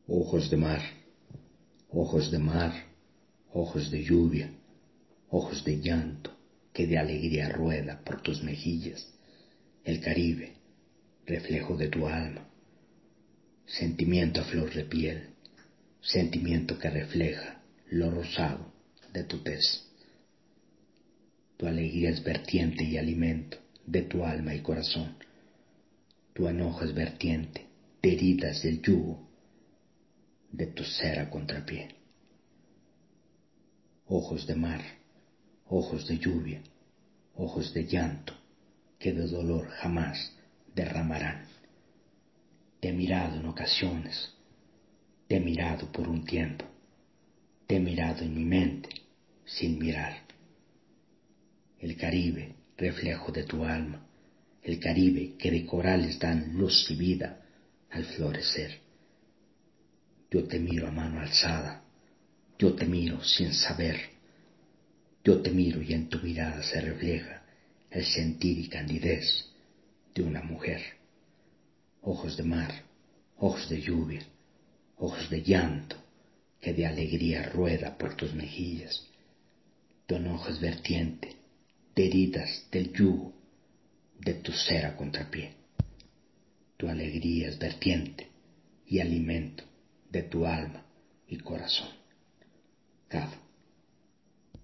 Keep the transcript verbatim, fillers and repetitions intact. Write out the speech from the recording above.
Ojos de mar, ojos de mar, ojos de lluvia, ojos de llanto que de alegría rueda por tus mejillas, el Caribe, reflejo de tu alma, sentimiento a flor de piel, sentimiento que refleja lo rosado de tu tez. Tu alegría es vertiente y alimento de tu alma y corazón. Tu enojo es vertiente de heridas del yugo de tu ser a contrapié. Ojos de mar, ojos de lluvia, ojos de llanto que de dolor jamás derramarán. Te he mirado en ocasiones, te he mirado por un tiempo, te he mirado en mi mente sin mirar. El Caribe, reflejo de tu alma, el Caribe que de corales dan luz y vida al florecer. Yo te miro a mano alzada, yo te miro sin saber, yo te miro y en tu mirada se refleja el sentir y candidez de una mujer. Ojos de mar, ojos de lluvia, ojos de llanto que de alegría rueda por tus mejillas. Tu enojo es vertiente de heridas del yugo de tu ser a contrapié. Tu alegría es vertiente y alimento de tu alma y corazón. Cabo.